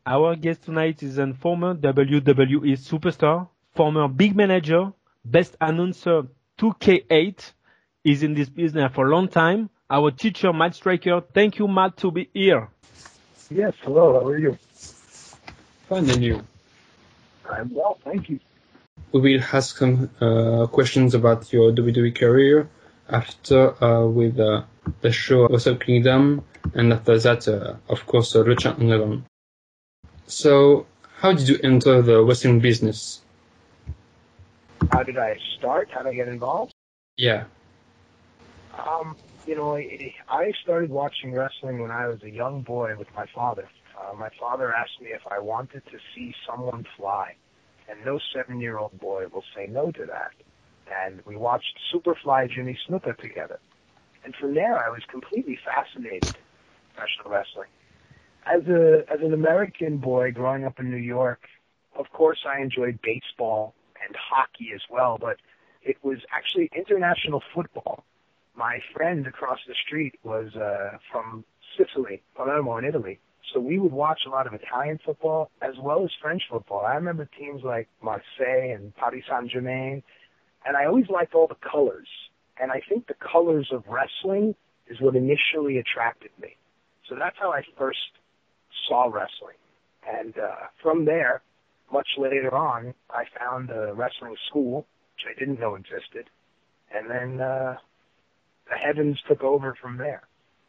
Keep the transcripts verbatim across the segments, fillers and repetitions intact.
Our guest tonight is a former W W E superstar, former big manager, best announcer two K eight. He's in this business for a long time. Our teacher, Matt Striker. Thank you, Matt, to be here. Yes, hello, how are you? Fine, and you? I'm well, thank you. We will ask some uh, questions about your W W E career after uh, with uh, the show Wrestle Kingdom, and after that, uh, of course, uh, Lucha Underground. So, how did you enter the wrestling business? How did I start? How did I get involved? Yeah. Um, you know, I, I started watching wrestling when I was a young boy with my father. Uh, my father asked me if I wanted to see someone fly, and no seven-year-old boy will say no to that. And we watched Superfly Jimmy Snuka together. And from there, I was completely fascinated with professional wrestling. As a as an American boy growing up in New York, of course I enjoyed baseball and hockey as well, but it was actually international football. My friend across the street was uh, from Sicily, Palermo in Italy, so we would watch a lot of Italian football as well as French football. I remember teams like Marseille and Paris Saint-Germain, and I always liked all the colors. And I think the colors of wrestling is what initially attracted me. So that's how I first saw wrestling. And uh, from there, much later on, I found a wrestling school, which I didn't know existed. And then uh, the heavens took over from there.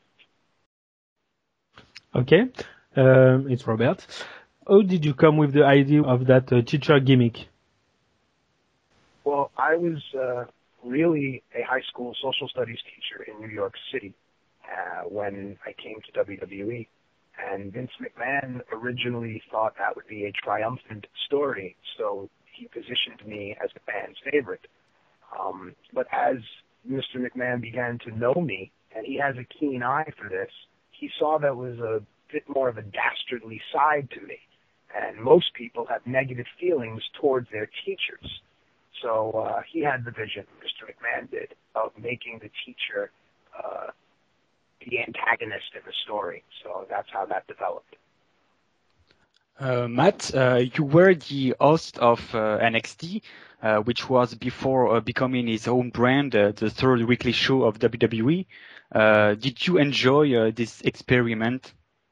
Okay, um, it's Robert. How did you come with the idea of that uh, teacher gimmick? Well, I was uh, really a high school social studies teacher in New York City uh, when I came to W W E. And Vince McMahon originally thought that would be a triumphant story, so he positioned me as the fan's favorite. Um, but as Mister McMahon began to know me, and he has a keen eye for this, he saw that was a bit more of a dastardly side to me. And most people have negative feelings towards their teachers. So uh, he had the vision, Mister McMahon did, of making the teacher uh, the antagonist in the story. So that's how that developed. Uh, Matt, uh, you were the host of uh, N X T, uh, which was before uh, becoming his own brand, uh, the third weekly show of W W E. Uh, did you enjoy uh, this experiment?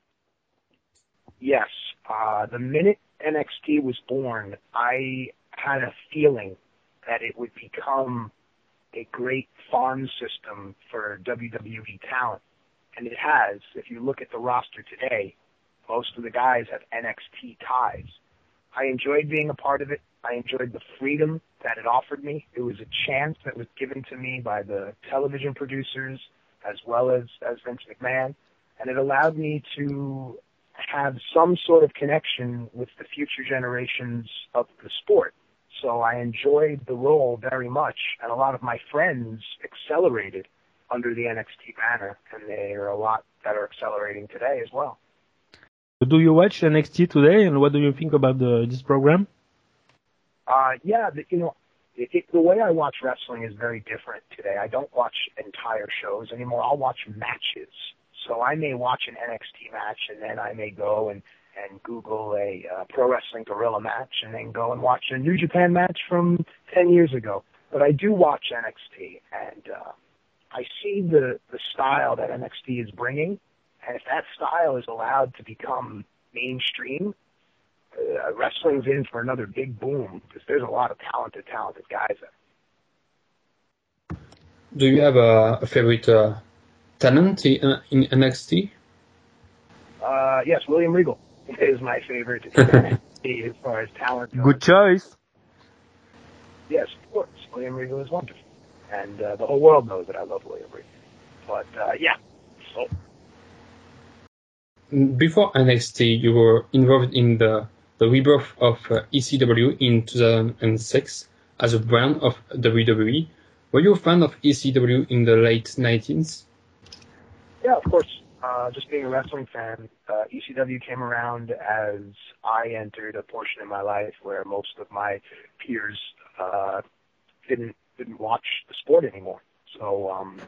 Yes. Uh, the minute N X T was born, I had a feeling that it would become a great farm system for W W E talent. And it has. If you look at the roster today, most of the guys have N X T ties. I enjoyed being a part of it. I enjoyed the freedom that it offered me. It was a chance that was given to me by the television producers as well as, as Vince McMahon. And it allowed me to have some sort of connection with the future generations of the sport. So I enjoyed the role very much. And a lot of my friends accelerated under the N X T banner, and there are a lot that are accelerating today as well. Do you watch N X T today, and what do you think about the, this program? Uh, yeah, the, you know, it, it, the way I watch wrestling is very different today. I don't watch entire shows anymore. I'll watch matches. So I may watch an N X T match, and then I may go and, and Google a uh, Pro Wrestling Guerrilla match, and then go and watch a New Japan match from ten years ago. But I do watch N X T, and uh, I see the, the style that N X T is bringing, and if that style is allowed to become mainstream, uh, wrestling's in for another big boom, because there's a lot of talented, talented guys there. Do you have a, a favorite uh, talent in, uh, in N X T? Uh, yes, William Regal is my favorite in N X T as far as talent goes. Good choice. Yes, of course. William Regal is wonderful. And uh, the whole world knows that I love William Regal. But, uh, yeah. So. Before N X T, you were involved in the, the rebirth of uh, E C W in two thousand six as a brand of W W E. Were you a fan of E C W in the late nineties? Yeah, of course. Uh, just being a wrestling fan, uh, E C W came around as I entered a portion in my life where most of my peers uh, didn't didn't watch the sport anymore. So um,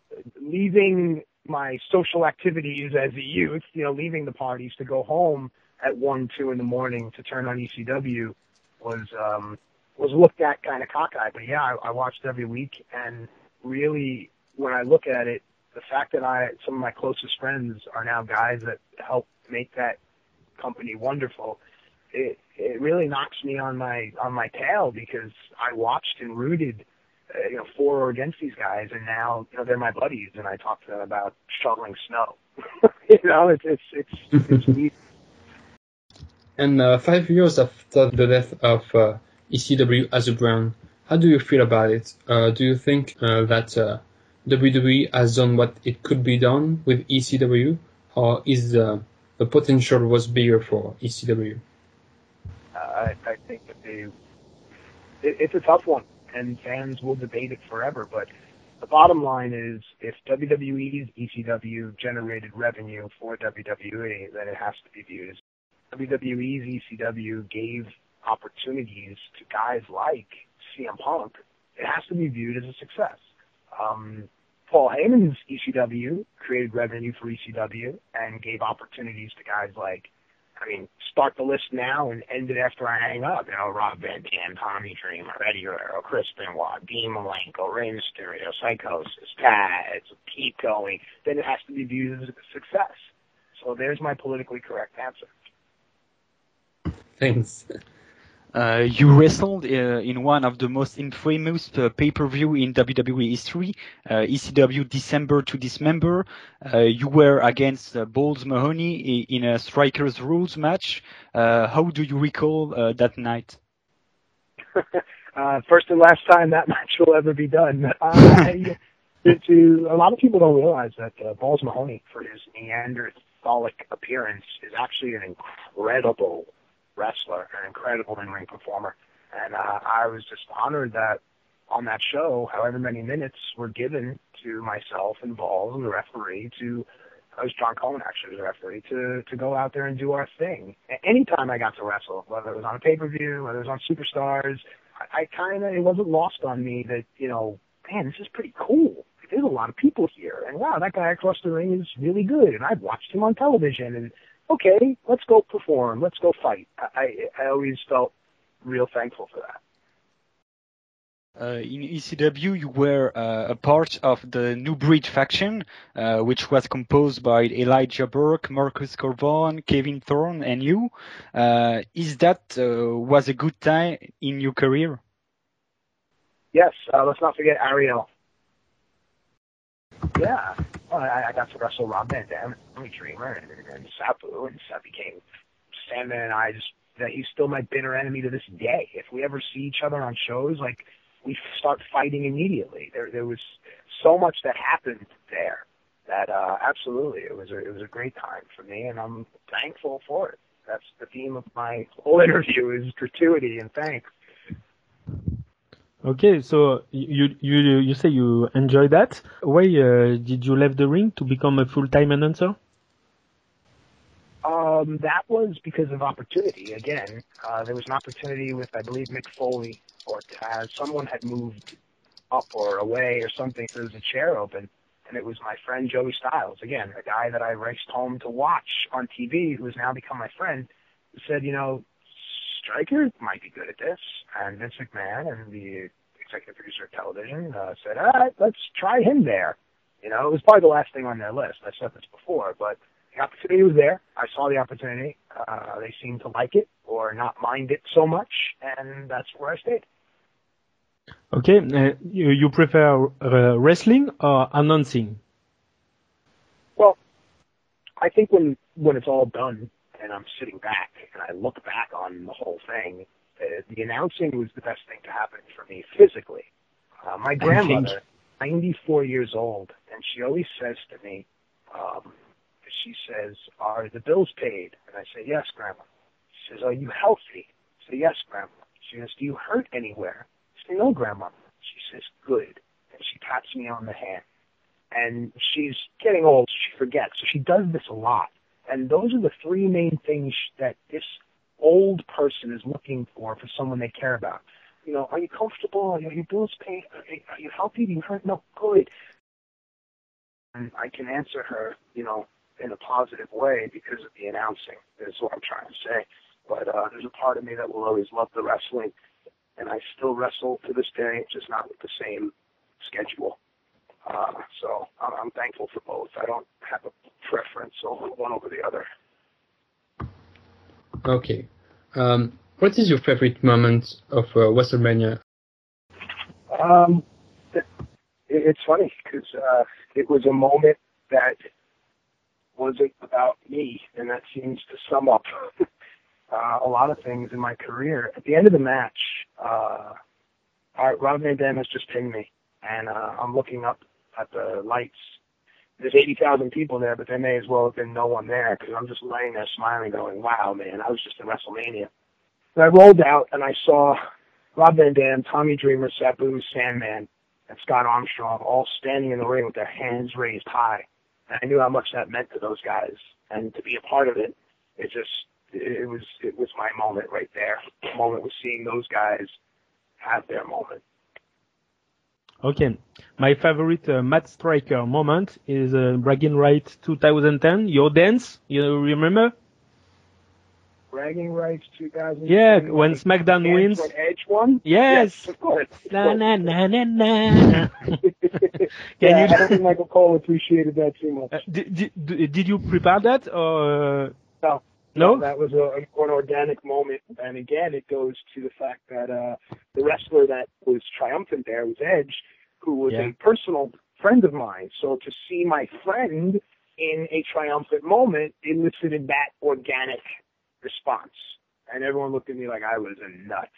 leaving my social activities as a youth, you know, leaving the parties to go home, at one, two in the morning to turn on E C W was um, was looked at kind of cockeyed. But yeah, I, I watched every week, and really, when I look at it, the fact that I some of my closest friends are now guys that help make that company wonderful, it it really knocks me on my on my tail, because I watched and rooted, uh, you know, for or against these guys, and now, you know, they're my buddies, and I talk to them about shoveling snow. You know, it's it's it's it's neat. And uh, five years after the death of uh, E C W as a brand, how do you feel about it? Uh, do you think uh, that uh, W W E has done what it could be done with E C W, or is uh, the potential was bigger for E C W? Uh, I, I think that they, it, it's a tough one, and fans will debate it forever. But the bottom line is, if W W E's E C W generated revenue for W W E, then it has to be viewed as W W E's E C W gave opportunities to guys like C M Punk. It has to be viewed as a success. Um, Paul Heyman's E C W created revenue for E C W and gave opportunities to guys like, I mean, start the list now and end it after I hang up. You know, Rob Van Dam, Tommy Dreamer, Eddie Guerrero, Chris Benoit, Dean Malenko, Rey Mysterio, Psychosis, Taz, keep going. Then it has to be viewed as a success. So there's my politically correct answer. Thanks. Uh, you wrestled uh, in one of the most infamous uh, pay-per-view in W W E history, uh, E C W December to Dismember. Uh, you were against uh, Balls Mahoney in a Strikers Rules match. Uh, how do you recall uh, that night? uh, first and last time that match will ever be done. Uh, to, to, a lot of people don't realize that uh, Balls Mahoney, for his Neanderthalic appearance, is actually an incredible wrestler, an incredible in-ring performer. And uh, I was just honored that on that show, however many minutes were given to myself and Balls and the referee to, I was John Cohen actually, the referee, to, to go out there and do our thing. Anytime I got to wrestle, whether it was on a pay-per-view, whether it was on Superstars, I, I kind of, it wasn't lost on me that, you know, man, this is pretty cool. There's a lot of people here. And wow, that guy across the ring is really good. And I've watched him on television. And okay, let's go perform. Let's go fight. I, I always felt real thankful for that. Uh, in E C W, you were uh, a part of the New Breed faction, uh, which was composed by Elijah Burke, Marcus Corvon, Kevin Thorne, and you. Uh, is that uh, was a good time in your career? Yes. Uh, let's not forget Ariel. Yeah. Well, I, I got to wrestle Rob Van Dam, and Tommy Dreamer, and, and Sabu, and Sabu became Sandman, and I just, that he's still my bitter enemy to this day. If we ever see each other on shows, like, we start fighting immediately. There, there was so much that happened there that, uh, absolutely, it was a, it was a great time for me, and I'm thankful for it. That's the theme of my whole interview, is gratuity and thanks. Okay, so you you you say you enjoy that. Why uh, did you leave the ring to become a full-time announcer? Um, that was because of opportunity. Again, uh, there was an opportunity with, I believe, Mick Foley or Taz. Someone had moved up or away or something, so there was a chair open, and it was my friend Joey Styles, again, a guy that I raced home to watch on T V, who has now become my friend, who said, you know, Stryker might be good at this. And Vince McMahon and the executive producer of television uh, said, all right, let's try him there. You know, it was probably the last thing on their list. I said this before, but the opportunity was there. I saw the opportunity. Uh, they seemed to like it or not mind it so much, and that's where I stayed. Okay, uh, you, you prefer uh, wrestling or announcing? Well, I think when when it's all done and I'm sitting back and I look back on the whole thing, uh, the announcing was the best thing to happen for me physically. Uh, my grandmother, ninety-four years old, and she always says to me, um, she says, are the bills paid? And I say, yes, Grandma. She says, are you healthy? I say, yes, Grandma. She says, do you hurt anywhere? I say, no, Grandma. She says, good. And she pats me on the hand. And she's getting old, so she forgets. So she does this a lot. And those are the three main things that this old person is looking for, for someone they care about. You know, are you comfortable? Are your bills paid? Are, are you healthy? Do you hurt? No, good. And I can answer her, you know, in a positive way because of the announcing, is what I'm trying to say. But uh, there's a part of me that will always love the wrestling, and I still wrestle to this day, just not with the same schedule. Uh, so I'm, I'm thankful for both. I don't have a preference over one over the other. Okay. Um, what is your favorite moment of uh, WrestleMania? Um, it, it's funny because uh, it was a moment that wasn't about me, and that seems to sum up uh, a lot of things in my career. At the end of the match, uh, our, Rob Van Dam has just pinned me, and uh, I'm looking up at the lights. There's eighty thousand people there, but there may as well have been no one there because I'm just laying there smiling going, wow, man, I was just in WrestleMania. And I rolled out, and I saw Rob Van Dam, Tommy Dreamer, Sabu, Sandman, and Scott Armstrong all standing in the ring with their hands raised high. And I knew how much that meant to those guys. And to be a part of it, it just, it was it was my moment right there. The moment was seeing those guys have their moment. Okay. My favorite uh, Matt Striker moment is uh, Bragging Rights two thousand ten. Your dance, you remember? Bragging Rights two thousand ten. Yeah, when SmackDown wins. When Edge won? Yes. Yes, of course. Na na na na na. Can yeah, you? I don't think Michael Cole appreciated that too much. Uh, did, did did you prepare that or? Uh... No. No? That was a, an organic moment. And again, it goes to the fact that uh, the wrestler that was triumphant there was Edge, who was Yeah. a personal friend of mine. So to see my friend in a triumphant moment elicited that organic response. And everyone looked at me like I was a nuts.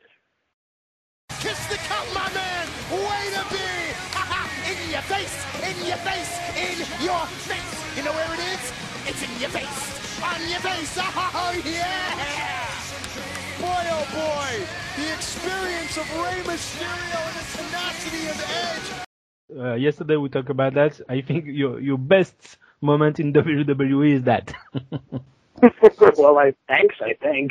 Kiss the cup, my man! Way to be! In your face! In your face! In your face! You know where it is? It's in your face! On your face! Oh, yeah! Boy, oh boy! The experience of Rey Mysterio and the tenacity of Edge! Uh, yesterday we talked about that. I think your your best moment in W W E is that. Well, I thanks, I think.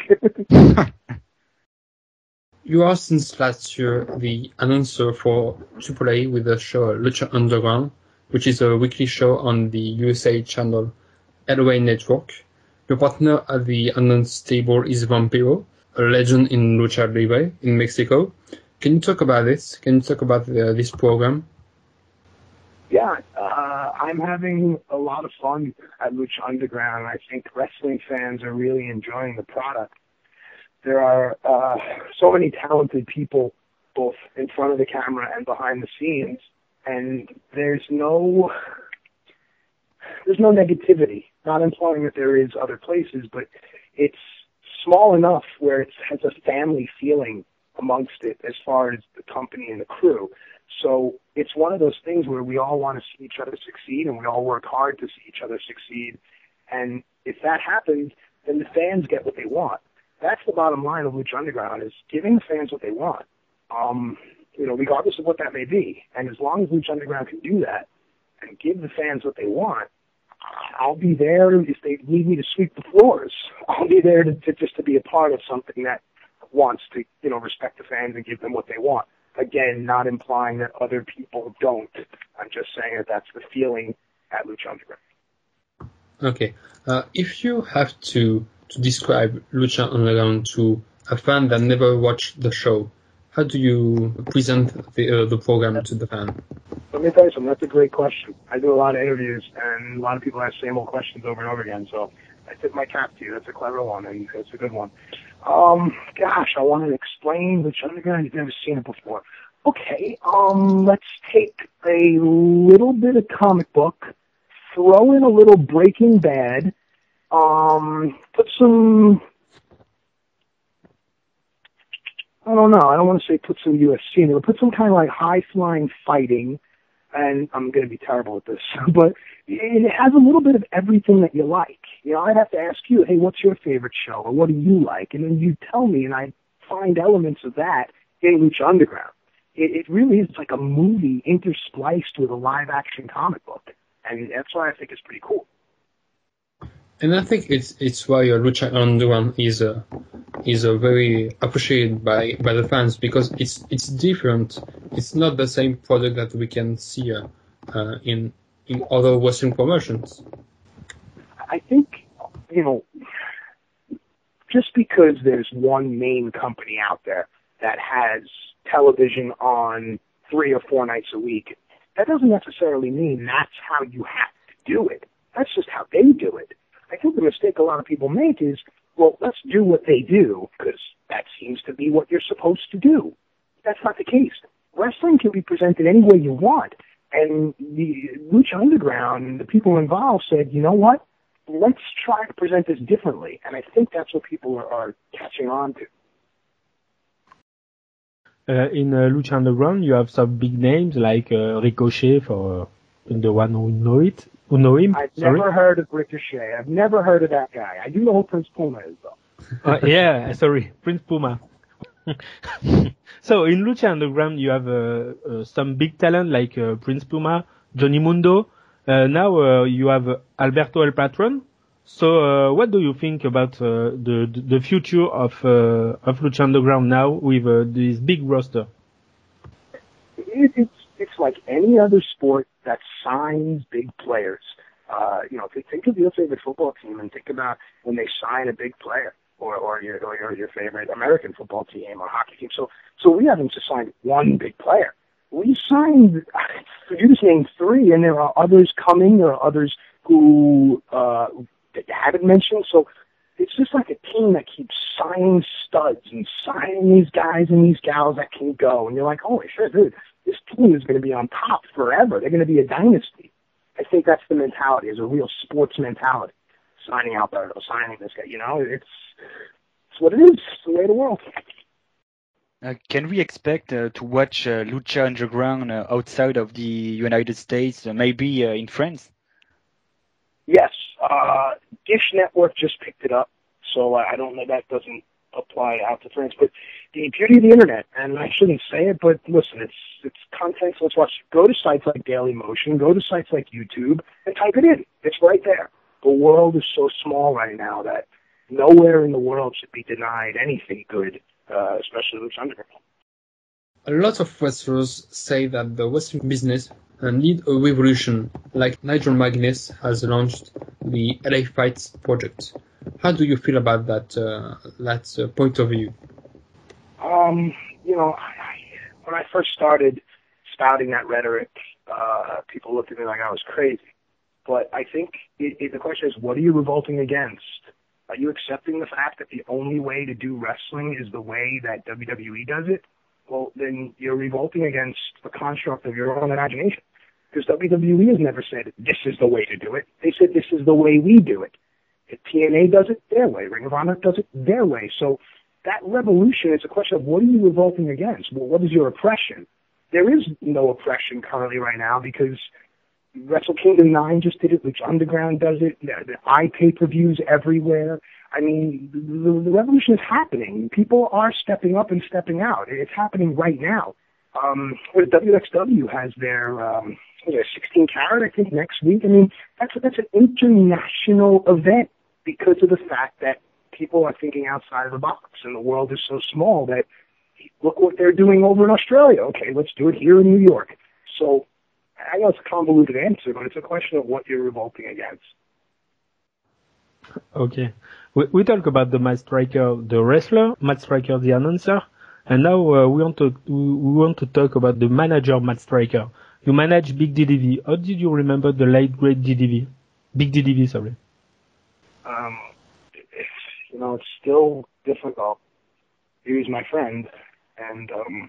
You are since last year the announcer for Triple A with the show Lucha Underground, which is a weekly show on the U S A channel L O A Network. Your partner at the announce table is Vampiro, a legend in Lucha Libre in Mexico. Can you talk about this? Can you talk about uh, this program? Yeah, uh, I'm having a lot of fun at Lucha Underground. I think wrestling fans are really enjoying the product. There are uh, so many talented people, both in front of the camera and behind the scenes, and there's no there's no negativity. Not implying that there is other places, but it's small enough where it has a family feeling amongst it as far as the company and the crew. So it's one of those things where we all want to see each other succeed, and we all work hard to see each other succeed. And if that happens, then the fans get what they want. That's the bottom line of Lucha Underground, is giving the fans what they want, um, you know, regardless of what that may be. And as long as Lucha Underground can do that and give the fans what they want, I'll be there. If they need me to sweep the floors, I'll be there to, to just to be a part of something that wants to, you know, respect the fans and give them what they want. Again, not implying that other people don't. I'm just saying that that's the feeling at Lucha Underground. Okay. Uh, if you have to, to describe Lucha Underground to a fan that never watched the show, how do you present the, uh, the program to the fan? Let me tell you something. That's a great question. I do a lot of interviews, and a lot of people ask the same old questions over and over again. So I tip my cap to you. That's a clever one, and it's a good one. Um, gosh, I want to explain Lucha Underground. You've never seen it before. Okay, um, let's take a little bit of comic book, throw in a little Breaking Bad, um, put some, I don't know, I don't want to say put some U F C in there, but put some kind of like high-flying fighting, and I'm going to be terrible at this, but it has a little bit of everything that you like. You know, I'd have to ask you, hey, what's your favorite show, or what do you like? And then you tell me, and I find elements of that in Lucha Underground. It, it really is like a movie interspliced with a live-action comic book, and that's why I think it's pretty cool. And I think it's it's why uh, Lucha Underground is uh, is uh, very appreciated by, by the fans, because it's it's different. It's not the same product that we can see uh, uh, in in other Western promotions. I think, you know, just because there's one main company out there that has television on three or four nights a week, that doesn't necessarily mean that's how you have to do it. That's just how they do it. I think the mistake a lot of people make is, well, let's do what they do because that seems to be what you're supposed to do. That's not the case. Wrestling can be presented any way you want. And the Lucha Underground and the people involved said, you know what? Let's try to present this differently. And I think that's what people are, are catching on to. Uh, in uh, Lucha Underground, you have some big names like uh, Ricochet, for uh, the one who know it, who know him. I've Sorry. never heard of Ricochet. I've never heard of that guy. I do know who Prince Puma is, though. uh, yeah, sorry, Prince Puma. So in Lucha Underground, you have uh, uh, some big talent like uh, Prince Puma, Johnny Mundo. Uh, now uh, you have uh, Alberto El Patron. So uh, what do you think about uh, the the future of uh, of Lucha Underground now with uh, this big roster? It, it's it's like any other sport that signs big players. Uh, you know, think of your favorite football team and think about when they sign a big player. Or, or your or your, your favorite American football team or hockey team. So so we haven't just signed one big player. We signed, you just named three, and there are others coming. There are others who uh, that you haven't mentioned. So it's just like a team that keeps signing studs and signing these guys and these gals that can go. And you're like, holy shit, dude, this team is going to be on top forever. They're going to be a dynasty. I think that's the mentality, is a real sports mentality. Signing Alberto, signing this guy, you know, it's it's what it is. It's the way of the world. Uh, can we expect uh, to watch uh, Lucha Underground uh, outside of the United States, uh, maybe uh, in France? Yes, uh, Dish Network just picked it up, so I don't know, that doesn't apply out to France. But the beauty of the internet, and I shouldn't say it, but listen, it's it's content. So let's watch. Go to sites like Dailymotion, go to sites like YouTube, and type it in. It's right there. The world is so small right now that nowhere in the world should be denied anything good, uh, especially Lucha Underground. A lot of wrestlers say that the wrestling business need a revolution, like Nigel McGuinness has launched the L A Fights project. How do you feel about that uh, that uh, point of view? Um, you know, I, I, when I first started spouting that rhetoric, uh, people looked at me like I was crazy. But I think it, it, the question is, what are you revolting against? Are you accepting the fact that the only way to do wrestling is the way that W W E does it? Well, then you're revolting against the construct of your own imagination. Because W W E has never said, this is the way to do it. They said, this is the way we do it. If T N A does it their way, Ring of Honor does it their way. So that revolution is a question of, what are you revolting against? Well, what is your oppression? There is no oppression currently right now because Wrestle Kingdom nine just did it, which Underground does it, the, the iPay-per-views everywhere. I mean, the, the revolution is happening. People are stepping up and stepping out. It's happening right now. Um, W X W has their um, sixteen carat, I think, next week. I mean, that's, that's an international event because of the fact that people are thinking outside of the box, and the world is so small that look what they're doing over in Australia. Okay, let's do it here in New York. So I know it's a convoluted answer, but it's a question of what you're revolting against. Okay. We, we talk about the Matt Striker, the wrestler, Matt Striker, the announcer, and now uh, we want to we want to talk about the manager, Matt Striker. You manage Big D D V. How did you remember the late great D D V? Big D D V, sorry. Um, it's, you know, it's still difficult. He was my friend, and um,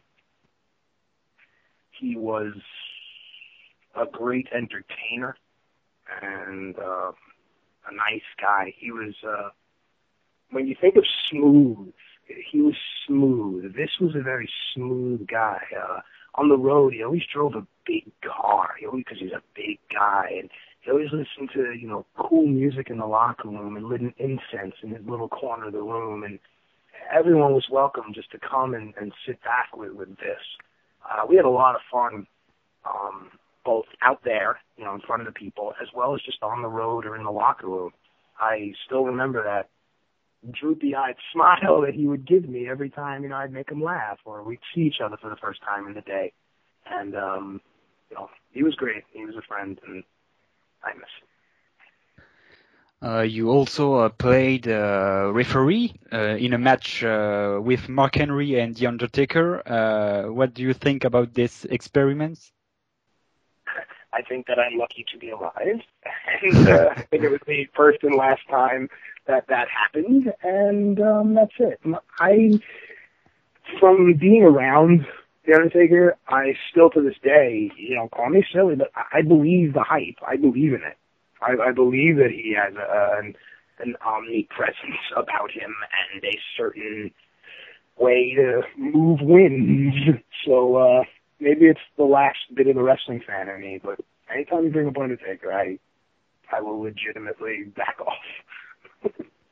he was a great entertainer and uh, a nice guy. He was, uh, when you think of smooth, he was smooth. This was a very smooth guy. Uh, on the road, he always drove a big car, he always, because he's a big guy, and he always listened to, you know, cool music in the locker room and lit an incense in his little corner of the room, and everyone was welcome just to come and, and sit back with, with this. Uh, we had a lot of fun, um, both out there, you know, in front of the people, as well as just on the road or in the locker room. I still remember that droopy-eyed smile that he would give me every time, you know, I'd make him laugh or we'd see each other for the first time in the day. And, um, you know, he was great. He was a friend, and I miss him. Uh, you also uh, played uh, referee uh, in a match uh, with Mark Henry and The Undertaker. Uh, what do you think about this experiment? I think that I'm lucky to be alive, and uh, I think it was the first and last time that that happened, and um, that's it. I, from being around The Undertaker, I still to this day, you know, call me silly, but I believe the hype. I believe in it. I, I believe that he has a, an, an omnipresence about him and a certain way to move winds. So uh, maybe it's the last bit of the wrestling fan in me, but anytime you bring up Undertaker, I I will legitimately back off.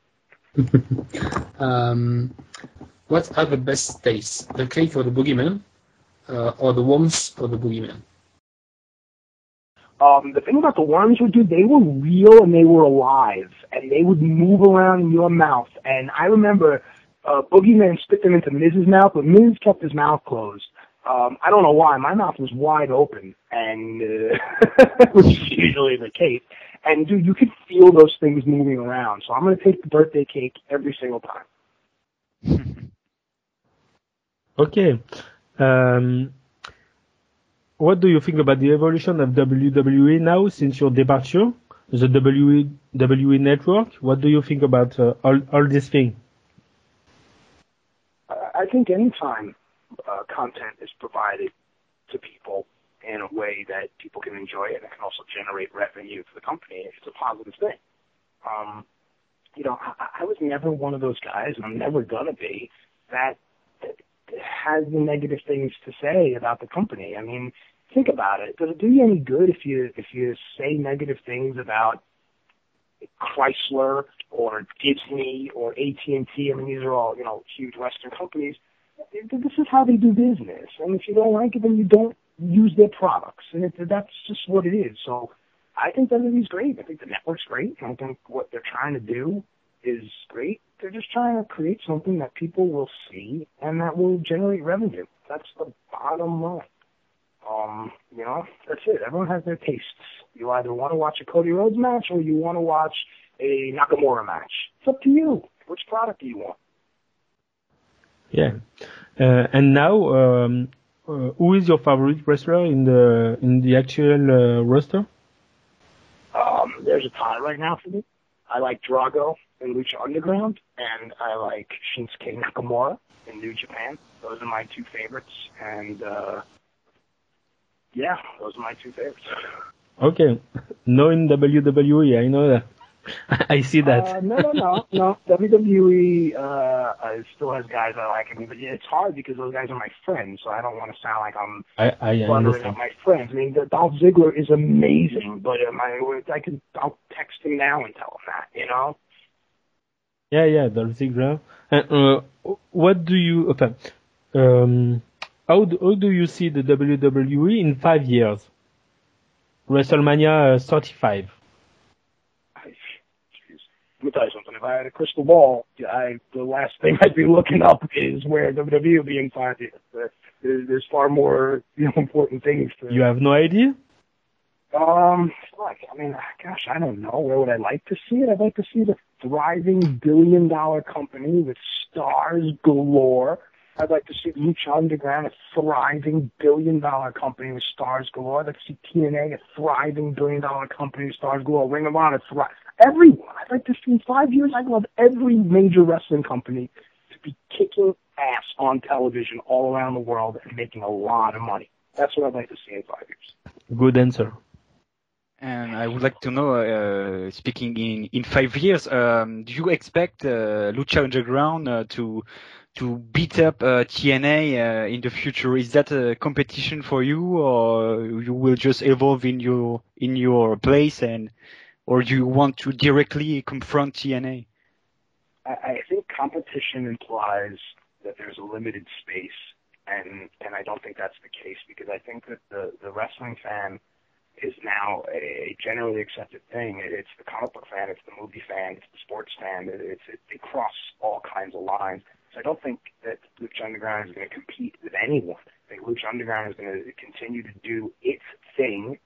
um, what are the best days? The cake or the boogeyman, uh, or the worms or the boogeyman? Um, the thing about the worms were, dude, they were real and they were alive, and they would move around in your mouth. And I remember uh, Boogeyman spit them into Miz's mouth, but Miz kept his mouth closed. Um, I don't know why. My mouth was wide open, and uh, which is usually the case. And, dude, you could feel those things moving around. So I'm going to take the birthday cake every single time. Okay. Um, what do you think about the evolution of W W E now since your departure? The W W E Network? What do you think about uh, all, all this thing? I think anytime uh, content is provided to people in a way that people can enjoy it and can also generate revenue for the company, it's a positive thing. Um, you know, I, I was never one of those guys, and I'm never going to be, that, that has the negative things to say about the company. I mean, think about it. Does it do you any good if you if you say negative things about Chrysler or Disney or A T and T? I mean, these are all, you know, huge Western companies. This is how they do business. And if you don't like it, then you don't use their products. And it, that's just what it is. So I think W W E's great. I think the network's great. I think what they're trying to do is great. They're just trying to create something that people will see and that will generate revenue. That's the bottom line. Um, you know, that's it. Everyone has their tastes. You either want to watch a Cody Rhodes match or you want to watch a Nakamura match. It's up to you. Which product do you want? Yeah. Uh, and now, um, uh, who is your favorite wrestler in the in the actual uh, roster? Um, there's a tie right now for me. I like Drago in Lucha Underground, and I like Shinsuke Nakamura in New Japan. Those are my two favorites, and uh, yeah, those are my two favorites. Okay. No in W W E, I know that. I see that. Uh, no, no, no, no. W W E uh, uh, still has guys I like. I mean, but yeah, it's hard because those guys are my friends, so I don't want to sound like I'm I, I buttering understand. up my friends. I mean, the Dolph Ziggler is amazing, but um, I, I can, I'll text him now and tell him that, you know? Yeah, yeah, Dolph Ziggler. And uh, what do you? Okay. Um, how do, how do you see the W W E in five years? WrestleMania uh, thirty-five. Let me tell you something. If I had a crystal ball, I the last thing I'd be looking up is where W W E will be in five years. There's, there's far more, you know, important things to. You have no idea? Um, like I mean, gosh, I don't know. Where would I like to see it? I'd like to see the thriving billion-dollar company with stars galore. I'd like to see Lucha Underground, a thriving billion-dollar company with stars galore. I'd like to see T N A, a thriving billion-dollar company with stars galore. Ring of Honor, thrive. Everyone. I'd like to see in five years, I'd love every major wrestling company to be kicking ass on television all around the world and making a lot of money. That's what I'd like to see in five years. Good answer. And I would like to know, uh, speaking in, in five years, um, do you expect uh, Lucha Underground uh, to to beat up uh, T N A uh, in the future? Is that a competition for you, or you will just evolve in your in your place, and or do you want to directly confront T N A? I, I think competition implies that there's a limited space, and and I don't think that's the case, because I think that the the wrestling fan is now a generally accepted thing. It's the comic book fan, it's the movie fan, it's the sports fan. It's it, they cross all kinds of lines. So I don't think that Lucha Underground is going to compete with anyone. I think Lucha Underground is going to continue to do its thing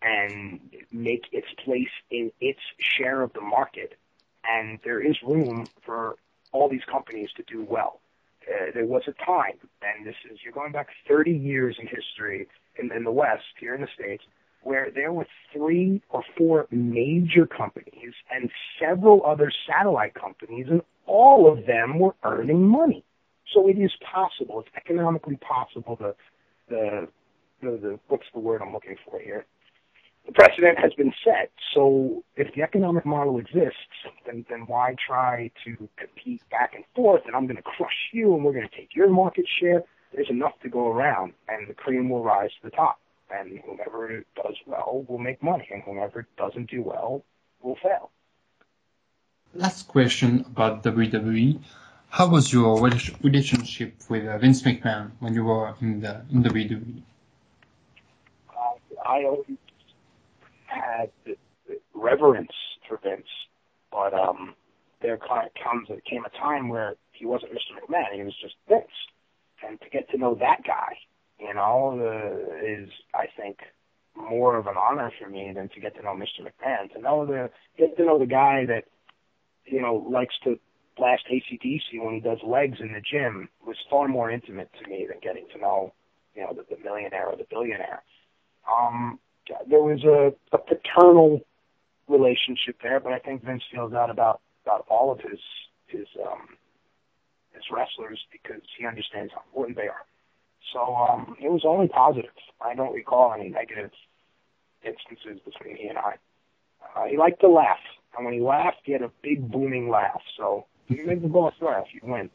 and make its place in its share of the market. And there is room for all these companies to do well. Uh, there was a time, and this is, you're going back thirty years in history in, in the West, here in the States, where there were three or four major companies and several other satellite companies, and all of them were earning money. So it is possible, it's economically possible, the, the, the, the what's the word I'm looking for here? The precedent has been set. So if the economic model exists, then, then why try to compete back and forth, and I'm going to crush you, and we're going to take your market share? There's enough to go around, and the cream will rise to the top. And whomever does well will make money, and whomever doesn't do well will fail. Last question about W W E. How was your relationship with uh, Vince McMahon when you were in the in W W E? Uh, I always had reverence for Vince, but um, there comes there came a time where he wasn't Mister McMahon; he was just Vince. And to get to know that guy, you know, uh, is I think more of an honor for me than to get to know Mister McMahon. To know the get to know the guy that you know likes to blast A C D C when he does legs in the gym was far more intimate to me than getting to know you know the, the millionaire or the billionaire. Um, there was a, a paternal relationship there, but I think Vince feels that about about all of his his um, his wrestlers because he understands how important they are. So um, it was only positive. I don't recall any negative instances between he and I. Uh, he liked to laugh, and when he laughed, he had a big booming laugh. So you make the boss laugh, you win.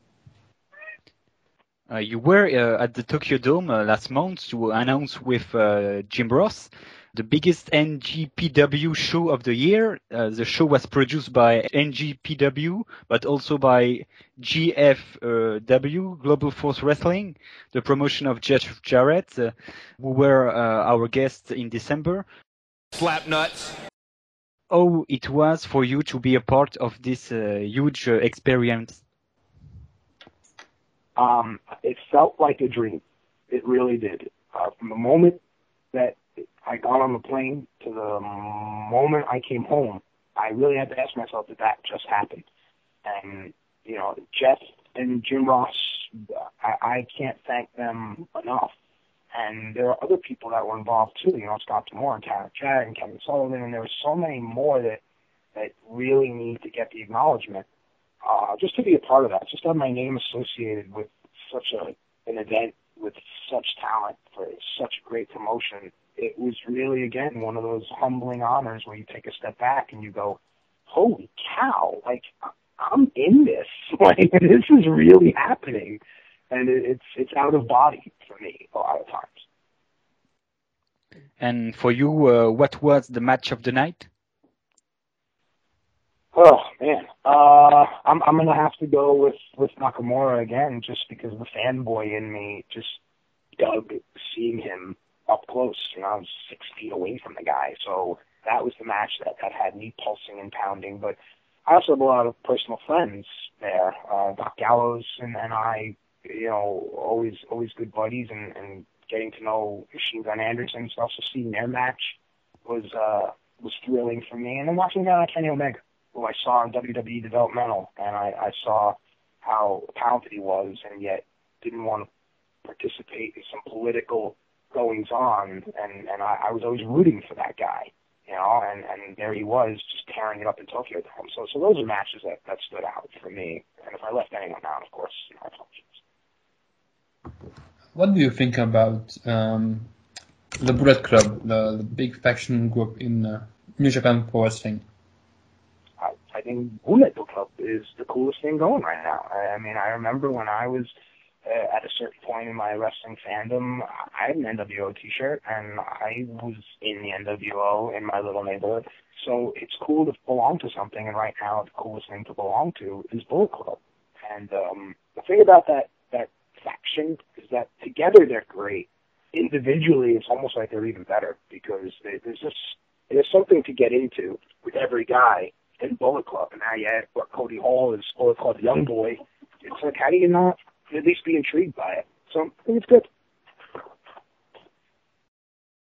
Uh, you were uh, at the Tokyo Dome uh, last month to announce with uh, Jim Ross the biggest N G P W show of the year. Uh, the show was produced by N G P W, but also by G F W, Global Force Wrestling, the promotion of Jeff Jarrett, uh, who were uh, our guests in December. Slap nuts. How it was for you to be a part of this uh, huge uh, experience? Um, it felt like a dream. It really did. Uh, from the moment that I got on the plane to the moment I came home, I really had to ask myself, did that just happen? And, you know, Jeff and Jim Ross, I, I can't thank them enough. And there are other people that were involved too, you know, Scott D'Amore and Karen Chad and Kevin Sullivan, and there were so many more that, that really need to get the acknowledgement. Uh, just to be a part of that, just to have my name associated with such a an event with such talent for such a great promotion, it was really, again, one of those humbling honors where you take a step back and you go, holy cow, like, I'm in this. Like, this is really happening. And it, it's it's out of body for me a lot of times. And for you, uh, what was the match of the night? Oh man, uh, I'm I'm gonna have to go with, with Nakamura again, just because the fanboy in me just dug seeing him up close. You know, I was six feet away from the guy, so that was the match that, that had me pulsing and pounding. But I also have a lot of personal friends there. Uh, Doc Gallows and, and I, you know, always always good buddies, and, and getting to know Machine Gun Anderson and stuff. So seeing their match was uh, was thrilling for me, and then watching a guy like Kenny Omega, who I saw in W W E Developmental, and I, I saw how talented he was, and yet didn't want to participate in some political goings-on, and, and I, I was always rooting for that guy, you know, and, and there he was just tearing it up in Tokyo Dome. So so those are matches that, that stood out for me, and if I left anyone out, of course, you know, I apologize. What do you think about um, the Bullet Club, the, the big faction group in uh, New Japan Pro Wrestling? I, I think Bullet Club is the coolest thing going right now. I, I mean, I remember when I was uh, at a certain point in my wrestling fandom, I had an N W O t-shirt, and I was in the N W O in my little neighborhood. So it's cool to belong to something, and right now the coolest thing to belong to is Bullet Club. And um, the thing about that, that faction is that together they're great. Individually, it's almost like they're even better, because they, there's just there's something to get into with every guy in Bullet Club. And now you add what Cody Hall is Bullet Club Young Boy. It's like, how do you not at least be intrigued by it? So I think it's good.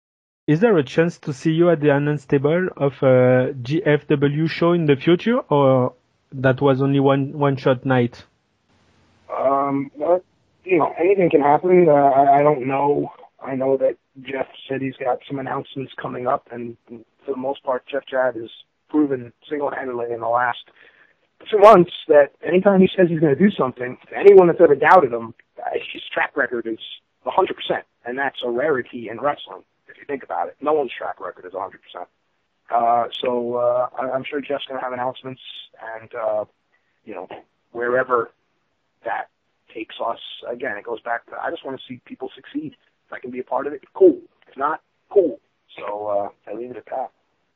Is there a chance to see you at the announce table of a G F W show in the future, or that was only one one shot night? Um, well, you know, anything can happen. Uh, I, I don't know. I know that Jeff said he's got some announcements coming up, and for the most part, Jeff Jarrett has proven single-handedly in the last two months that anytime he says he's going to do something, anyone that's ever doubted him, uh, his track record is one hundred percent, and that's a rarity in wrestling, if you think about it. No one's track record is one hundred percent. Uh, so uh, I, I'm sure Jeff's going to have announcements, and, uh, you know, wherever that takes us, again, it goes back to, I just want to see people succeed. If I can be a part of it, cool. If not, cool. So uh, I leave it at that.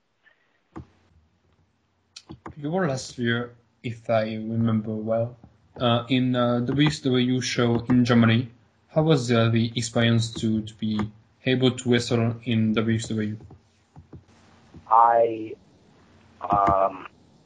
You were last year, if I remember well, uh, in a W C W show in Germany. How was uh, the experience to, to be able to wrestle in W C W? I, um,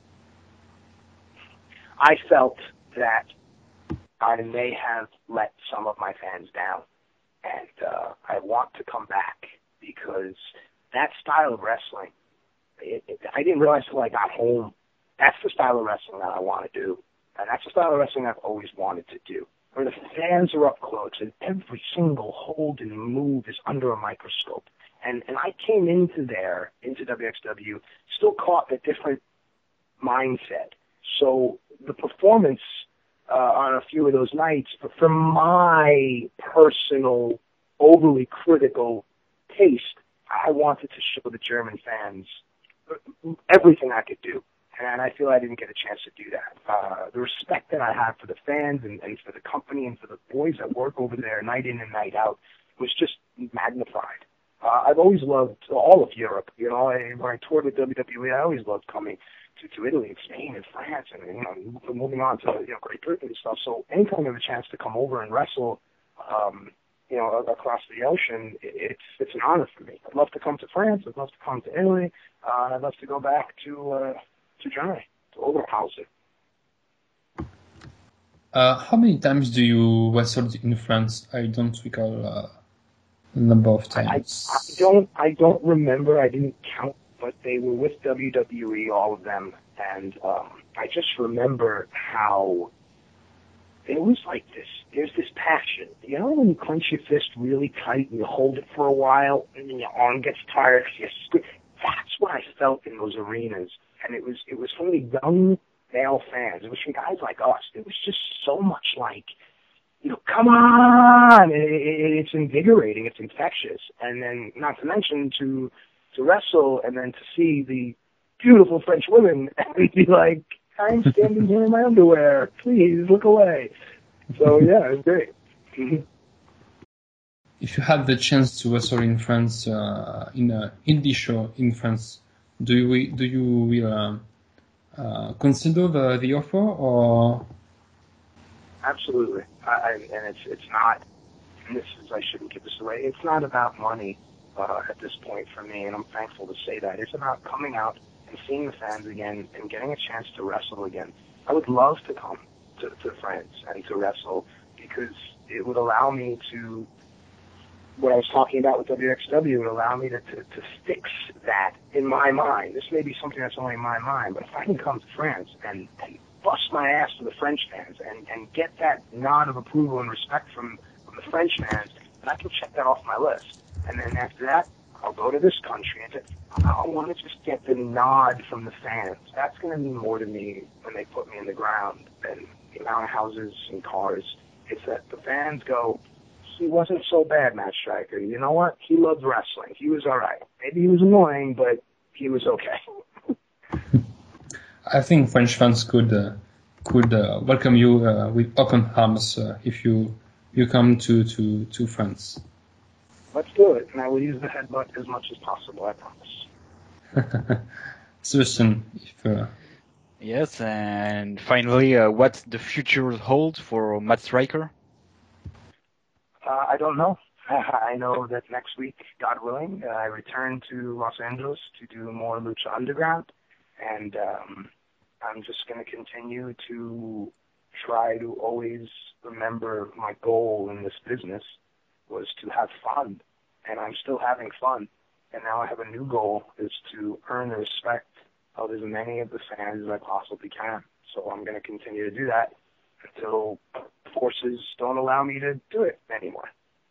I felt that I may have let some of my fans down, and uh, I want to come back because that style of wrestling, it, it, I didn't realize until I got home, that's the style of wrestling that I want to do, and that's the style of wrestling I've always wanted to do, where the fans are up close and every single hold and move is under a microscope. And and I came into there, into W X W, still caught a different mindset. So the performance uh, on a few of those nights, but for my personal, overly critical taste, I wanted to show the German fans everything I could do. And I feel I didn't get a chance to do that. Uh, the respect that I have for the fans and, and for the company and for the boys that work over there night in and night out was just magnified. Uh, I've always loved all of Europe. You know, I, when I toured with W W E, I always loved coming to, to Italy and Spain and France and, you know, moving on to, you know, Great Britain and stuff. So anytime I have a chance to come over and wrestle, um, you know, across the ocean, it's it's an honor for me. I'd love to come to France. I'd love to come to Italy. Uh, I'd love to go back to uh, to Germany, to Oberhausen. Uh, how many times do you wrestle in France? I don't recall uh, the number of times. I, I don't I don't remember. I didn't count, but they were with W W E, all of them, and um, I just remember how it was like this. There's this passion. You know when you clench your fist really tight and you hold it for a while, and then your arm gets tired. You squeeze. That's what I felt in those arenas, and it was it was from the young male fans. It was from guys like us. It was just so much like, you know, come on! It, it, it's invigorating. It's infectious. And then, not to mention, to to wrestle and then to see the beautiful French women and be like, I'm standing here in my underwear. Please look away. So yeah, it was great. If you had the chance to wrestle in France, uh, in an indie show in France, do you do you uh, uh, consider the, the offer or? Absolutely, I, and it's it's not. And this is I shouldn't give this away. It's not about money uh, at this point for me, and I'm thankful to say that. It's about coming out and seeing the fans again and getting a chance to wrestle again. I would love to come to, to France and to wrestle because it would allow me to. What I was talking about with W X W would allow me to, to, to fix that in my mind. This may be something that's only in my mind, but if I can come to France and, and bust my ass to the French fans and, and get that nod of approval and respect from, from the French fans, then I can check that off my list. And then after that, I'll go to this country and say, I want to just get the nod from the fans. That's going to mean more to me when they put me in the ground than the amount of houses and cars. It's that the fans go, he wasn't so bad, Matt Striker. You know what? He loved wrestling. He was all right. Maybe he was annoying, but he was okay. I think French fans could uh, could uh, welcome you uh, with open arms uh, if you you come to, to, to France. Let's do it, and I will use the headbutt as much as possible. I promise. Sebastian, if. Uh... Yes, and finally, uh, what the future holds for Matt Striker? Uh, I don't know. I know that next week, God willing, uh, I return to Los Angeles to do more Lucha Underground, and um, I'm just going to continue to try to always remember my goal in this business was to have fun, and I'm still having fun. and now I have a new goal, is to earn the respect of as many of the fans as I possibly can. So I'm going to continue to do that until forces don't allow me to do it anymore.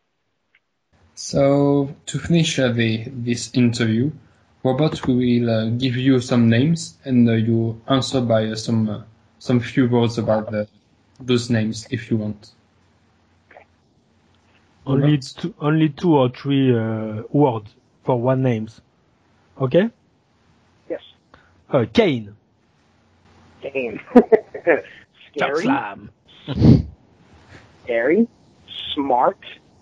So to finish uh, the this interview, Robert, we will uh, give you some names, and uh, you answer by uh, some uh, some few words about the, those names if you want. Only Robert? two, only two or three uh, words for one names. Okay? Yes. Uh, Kane. Game. Chuck Scary. Slam. Scary. Smart.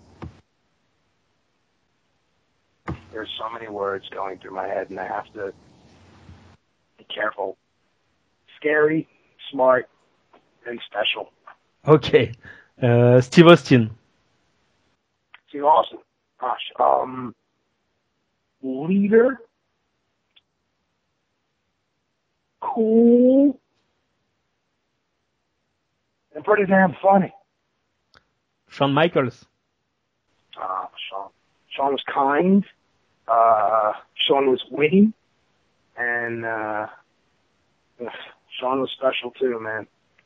There's so many words going through my head, and I have to be careful. Scary, smart, and special. Okay. Uh, Steve Austin. Steve Austin. Gosh. Um, leader. Cool. And pretty damn funny. Shawn Michaels. Uh, Shawn. Shawn was kind. Uh, Shawn was witty. And, uh, Shawn was special too, man.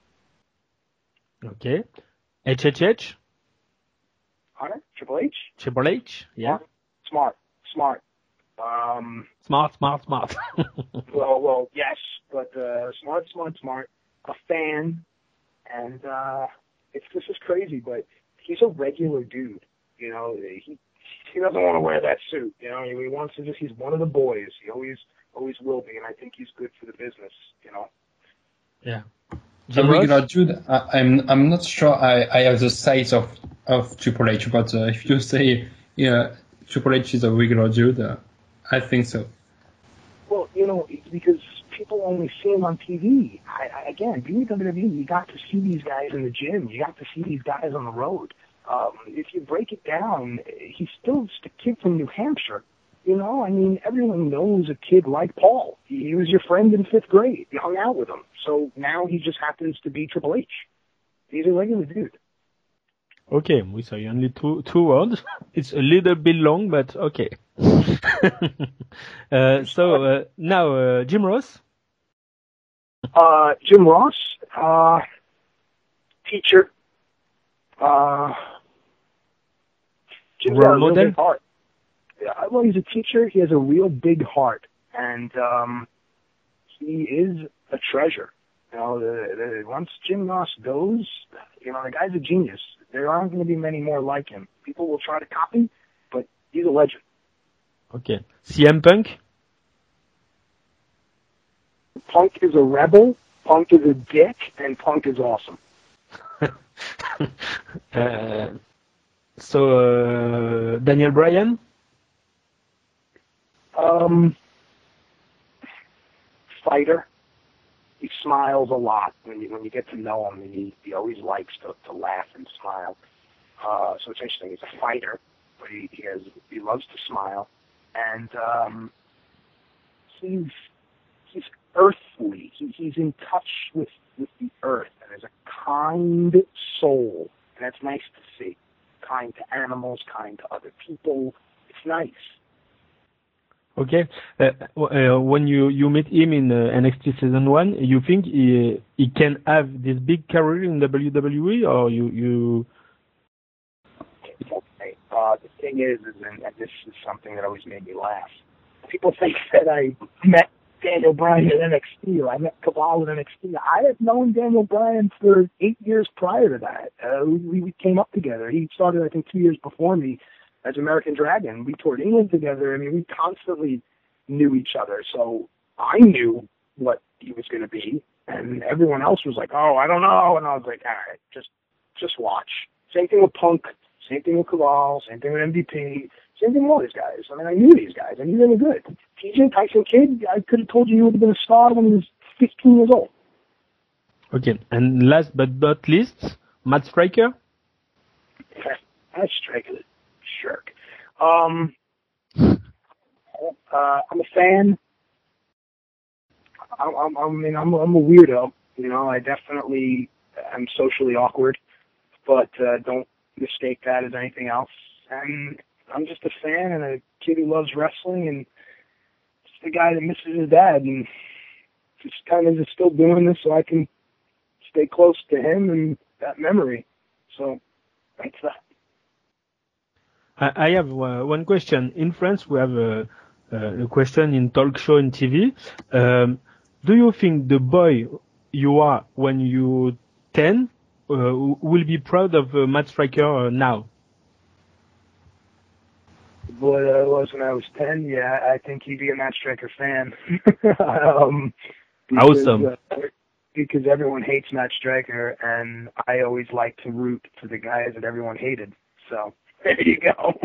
Okay. H H H. Hunter? Triple H? Triple H. Yeah. Smart. Smart. Um, Smart, smart, smart. well, well, yes, but, uh, smart, smart, smart. A fan. And, uh, it's, this is crazy, but he's a regular dude. You know, he, he doesn't want to wear that suit. You know, he wants to just, he's one of the boys. He always, always will be. And I think he's good for the business, you know. Yeah. A Jim Ross? regular dude, I, I'm I'm not sure I, I have the size of, of Triple H, but uh, if you say yeah, Triple H is a regular dude, uh, I think so. Well, you know, because people only see him on T V. I, I, again, being in W W E, you got to see these guys in the gym. You got to see these guys on the road. Um, if you break it down, he's still just a kid from New Hampshire. You know, I mean, everyone knows a kid like Paul. He, he was your friend in fifth grade. You hung out with him. So now he just happens to be Triple H. He's a regular dude. Okay, we say only two two words. It's a little bit long, but okay. uh, so uh, now uh, Jim Ross. Uh, Jim Ross, uh, teacher. Uh, Jim's got a Role real model? big heart. Yeah, well, he's a teacher. He has a real big heart, and um, he is a treasure. You know, the, the, once Jim Ross goes, you know, the guy's a genius. There aren't going to be many more like him. People will try to copy, but he's a legend. Okay. C M Punk. Punk is a rebel, Punk is a dick, and Punk is awesome. uh, so uh, Daniel Bryan. Um, fighter. He smiles a lot when you when you get to know him. He he always likes to, to laugh and smile. Uh, so it's interesting. He's a fighter, but he, he has he loves to smile, and um, he's he's earthly. He, he's in touch with, with the earth, and there's a kind soul, and that's nice to see. Kind to animals, kind to other people. It's nice. Okay. Uh, uh, when you, you meet him in uh, N X T season one, you think he he can have this big career in W W E, or you you? Okay. Uh, the thing is, is and, and this is something that always made me laugh. People think that I met Daniel Bryan at N X T, or I met Cabal at N X T. I had known Daniel Bryan for eight years prior to that. Uh, we, we came up together. He started, I think, two years before me as American Dragon. We toured England together. I mean, we constantly knew each other. So I knew what he was going to be, and everyone else was like, "Oh, I don't know," and I was like, "All right, just just watch." Same thing with Punk. Same thing with Cabal. Same thing with M V P. Same thing with all these guys. I mean, I knew these guys. I knew they were good. T J Tyson Kidd, I could have told you he would have been a star when he was fifteen years old. Okay. And last but not least, Matt Striker. That's Striker, shirk. Um, uh, I'm a fan. I, I, I mean, I'm, I'm a weirdo. You know, I definitely am socially awkward, but uh, don't mistake that as anything else. And I'm just a fan and a kid who loves wrestling, and just a guy that misses his dad, and just kind of just still doing this so I can stay close to him and that memory. So that's that. I, I have uh, one question. In France, we have a, a question in talk show and T V. Um, do you think the boy you are when you ten uh, will be proud of uh, Matt Striker uh, now? The boy that I was when I was ten, yeah, I think he'd be a Matt Striker fan. um, because, Awesome. Uh, because everyone hates Matt Striker, and I always like to root for the guys that everyone hated. So there you go.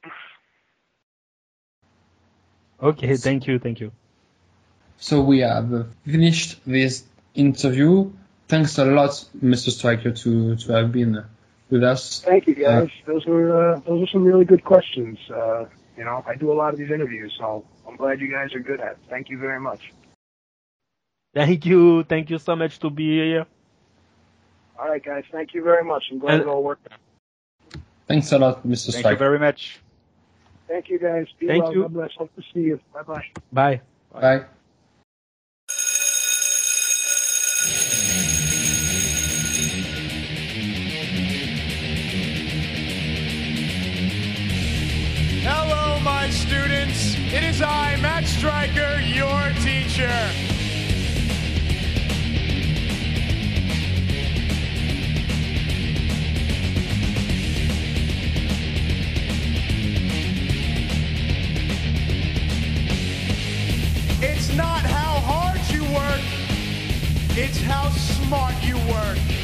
Okay, thank you, thank you. So we have finished this interview. Thanks a lot, Mister Striker, to, to have been with us. Thank you, guys. Uh, those were uh, those were some really good questions. Uh, you know, I do a lot of these interviews, so I'm glad you guys are good at it. Thank you very much. Thank you, thank you so much to be here. All right, guys. Thank you very much. I'm glad And, it all worked out. Thanks a lot, Mister Thank Striker. you very much. Thank you, guys. Be Thank well. you. God bless. Hope to see you. Bye-bye. Bye. Bye. Hello, my students. It is I, Matt Striker, your teacher. It's not how hard you work, it's how smart you work.